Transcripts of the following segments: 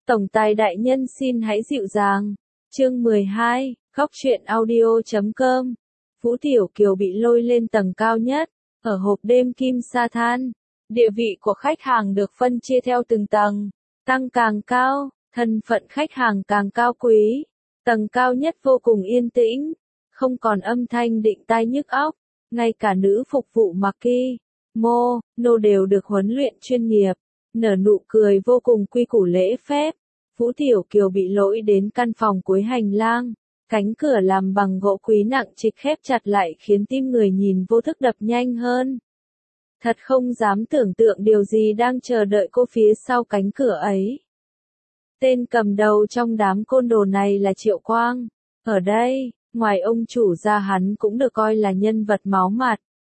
Tổng tài đại nhân xin hãy dịu dàng. Chương 12, Góc truyện audio.com. Vũ Tiểu Kiều bị lôi lên tầng cao nhất, ở hộp đêm Kim Sa Than. Địa vị của khách hàng được phân chia theo từng tầng, tăng càng cao, thân phận khách hàng càng cao quý. Tầng cao nhất vô cùng yên tĩnh, không còn âm thanh đinh tai nhức óc, ngay cả nữ phục vụ Maki, Nô đều được huấn luyện chuyên nghiệp, nở nụ cười vô cùng quy củ lễ phép. Vũ Tiểu Kiều bị lỗi đến căn phòng cuối hành lang, cánh cửa làm bằng gỗ quý nặng trịch khép chặt lại khiến tim người nhìn vô thức đập nhanh hơn. Thật không dám tưởng tượng điều gì đang chờ đợi cô phía sau cánh cửa ấy. Tên cầm đầu trong đám côn đồ này là Triệu Quang. Ở đây, ngoài ông chủ ra hắn cũng được coi là nhân vật máu mặt.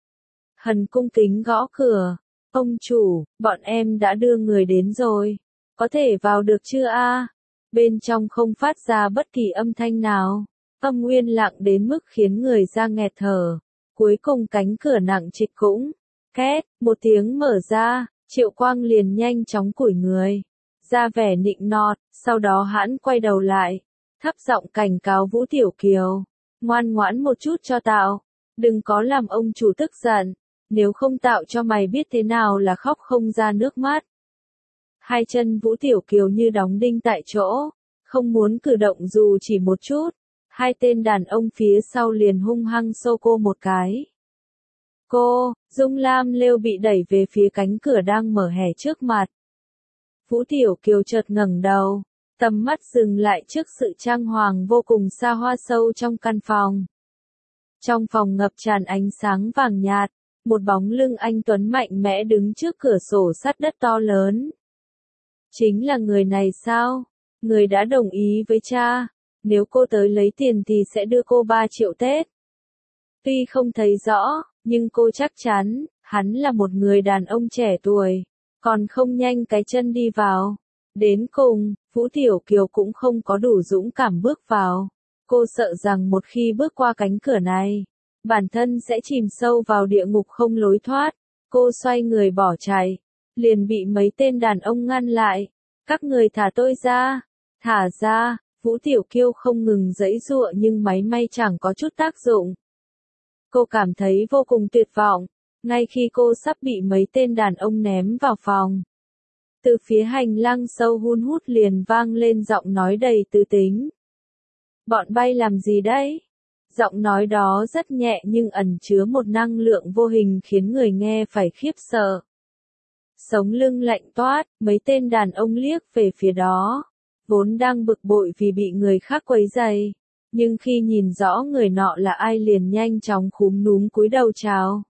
Hần cung kính gõ cửa. Ông chủ, bọn em đã đưa người đến rồi. Có thể vào được chưa a? Bên trong không phát ra bất kỳ âm thanh nào. Âm nguyên lặng đến mức khiến người ra nghẹt thở. Cuối cùng cánh cửa nặng trịch cũng két, một tiếng mở ra, Triệu Quang liền nhanh chóng cúi người, ra vẻ nịnh nọt, sau đó hắn quay đầu lại, thấp giọng cảnh cáo Vũ Tiểu Kiều, ngoan ngoãn một chút cho tao, đừng có làm ông chủ tức giận, nếu không tạo cho mày biết thế nào là khóc không ra nước mắt. Hai chân Vũ Tiểu Kiều như đóng đinh tại chỗ, không muốn cử động dù chỉ một chút, hai tên đàn ông phía sau liền hung hăng xô cô một cái. Cô, Dung Lam Lêu bị đẩy về phía cánh cửa đang mở hé trước mặt. Vũ Tiểu Kiều chợt ngẩng đầu, tầm mắt dừng lại trước sự trang hoàng vô cùng xa hoa sâu trong căn phòng. Trong phòng ngập tràn ánh sáng vàng nhạt, một bóng lưng anh tuấn mạnh mẽ đứng trước cửa sổ sắt đất to lớn. Chính là người này sao? Người đã đồng ý với cha, nếu cô tới lấy tiền thì sẽ đưa cô 3 triệu Tết. Tuy không thấy rõ, nhưng cô chắc chắn, hắn là một người đàn ông trẻ tuổi, còn không nhanh cái chân đi vào. Đến cùng, Vũ Tiểu Kiều cũng không có đủ dũng cảm bước vào. Cô sợ rằng một khi bước qua cánh cửa này, bản thân sẽ chìm sâu vào địa ngục không lối thoát. Cô xoay người bỏ chạy, liền bị mấy tên đàn ông ngăn lại. Các người thả tôi ra, thả ra. Vũ Tiểu Kiều không ngừng giãy giụa nhưng máy may chẳng có chút tác dụng. Cô cảm thấy vô cùng tuyệt vọng, ngay khi cô sắp bị mấy tên đàn ông ném vào phòng. Từ phía hành lang sâu hun hút liền vang lên giọng nói đầy tư tính. Bọn bay làm gì đấy? Giọng nói đó rất nhẹ nhưng ẩn chứa một năng lượng vô hình khiến người nghe phải khiếp sợ. Sống lưng lạnh toát, mấy tên đàn ông liếc về phía đó, vốn đang bực bội vì bị người khác quấy rầy. Nhưng khi nhìn rõ người nọ là ai liền nhanh chóng cúm núm cúi đầu chào.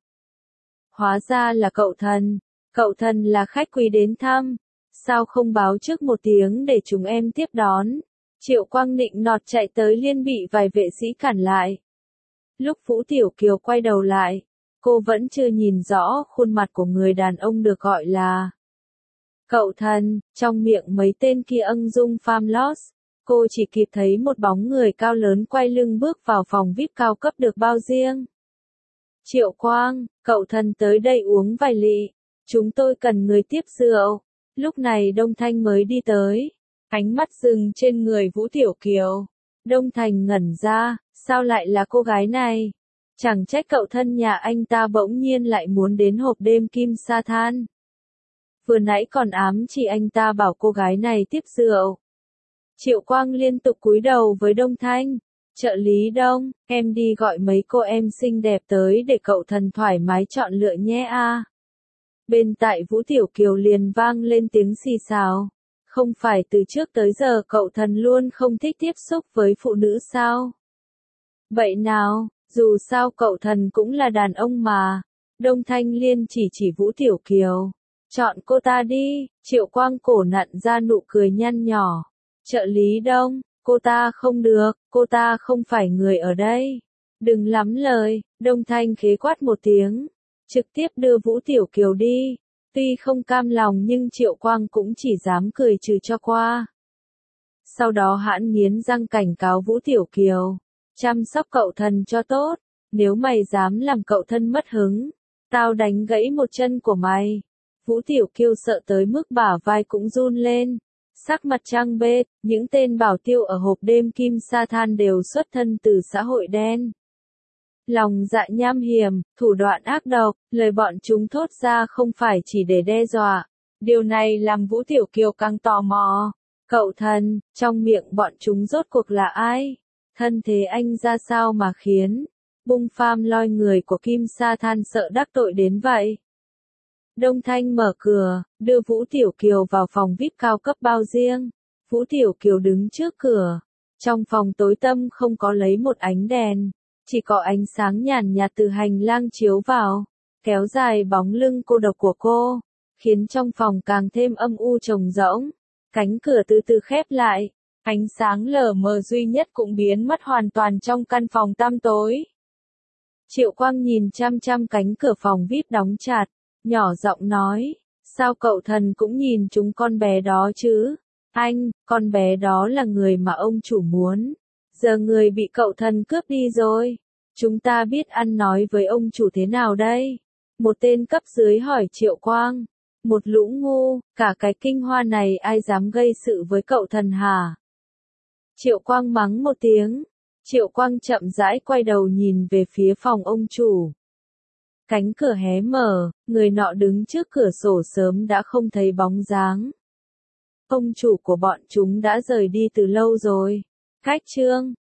Hóa ra là cậu thần là khách quý đến thăm, sao không báo trước một tiếng để chúng em tiếp đón. Triệu Quang nịnh nọt chạy tới liên bị vài vệ sĩ cản lại. Lúc Vũ Tiểu Kiều quay đầu lại, cô vẫn chưa nhìn rõ khuôn mặt của người đàn ông được gọi là cậu thần, trong miệng mấy tên kia ưng dung Famlos. Cô chỉ kịp thấy một bóng người cao lớn quay lưng bước vào phòng VIP cao cấp được bao riêng. Triệu Quang, cậu thần tới đây uống vài lị, chúng tôi cần người tiếp rượu. Lúc này Đông Thanh mới đi tới, ánh mắt dừng trên người Vũ Tiểu Kiều. Đông Thành ngẩn ra, sao lại là cô gái này? Chẳng trách cậu thân nhà anh ta bỗng nhiên lại muốn đến hộp đêm Kim Sa Than. Vừa nãy còn ám chỉ anh ta bảo cô gái này tiếp rượu. Triệu Quang liên tục cúi đầu với Đông Thanh. Trợ lý Đông, em đi gọi mấy cô em xinh đẹp tới để cậu thần thoải mái chọn lựa nhé a. Bên tại Vũ Tiểu Kiều liền vang lên tiếng xì xào. Không phải từ trước tới giờ cậu thần luôn không thích tiếp xúc với phụ nữ sao? Vậy nào, dù sao cậu thần cũng là đàn ông mà. Đông Thanh liên chỉ Vũ Tiểu Kiều. Chọn cô ta đi. Triệu Quang cổ nặn ra nụ cười nhăn nhỏ. Trợ lý Đông, cô ta không được, cô ta không phải người ở đây. Đừng lắm lời, Đông Thanh khế quát một tiếng, trực tiếp đưa Vũ Tiểu Kiều đi. Tuy không cam lòng nhưng Triệu Quang cũng chỉ dám cười trừ cho qua. Sau đó hãn nghiến răng cảnh cáo Vũ Tiểu Kiều, chăm sóc cậu thần cho tốt, nếu mày dám làm cậu thân mất hứng, tao đánh gãy một chân của mày. Vũ Tiểu Kiều sợ tới mức bả vai cũng run lên. Sắc mặt trăng bết, những tên bảo tiêu ở hộp đêm Kim Sa Than đều xuất thân từ xã hội đen. Lòng dạ nham hiểm, thủ đoạn ác độc, lời bọn chúng thốt ra không phải chỉ để đe dọa. Điều này làm Vũ Tiểu Kiều càng tò mò. Cậu thần, trong miệng bọn chúng rốt cuộc là ai? Thân thế anh ra sao mà khiến Bung Pham loi người của Kim Sa Than sợ đắc tội đến vậy? Đông Thanh mở cửa, đưa Vũ Tiểu Kiều vào phòng VIP cao cấp bao riêng. Vũ Tiểu Kiều đứng trước cửa. Trong phòng tối tăm không có lấy một ánh đèn, chỉ có ánh sáng nhàn nhạt từ hành lang chiếu vào, kéo dài bóng lưng cô độc của cô, khiến trong phòng càng thêm âm u trống rỗng. Cánh cửa từ từ khép lại, ánh sáng lờ mờ duy nhất cũng biến mất hoàn toàn trong căn phòng tăm tối. Triệu Quang nhìn chăm chăm cánh cửa phòng VIP đóng chặt, nhỏ giọng nói, sao cậu thần cũng nhìn chúng con bé đó chứ? Anh, con bé đó là người mà ông chủ muốn. Giờ người bị cậu thần cướp đi rồi. Chúng ta biết ăn nói với ông chủ thế nào đây? Một tên cấp dưới hỏi Triệu Quang. Một lũ ngu, cả cái Kinh Hoa này ai dám gây sự với cậu thần hả? Triệu Quang mắng một tiếng. Triệu Quang chậm rãi quay đầu nhìn về phía phòng ông chủ. Cánh cửa hé mở, người nọ đứng trước cửa sổ sớm đã không thấy bóng dáng. Ông chủ của bọn chúng đã rời đi từ lâu rồi. Cách chương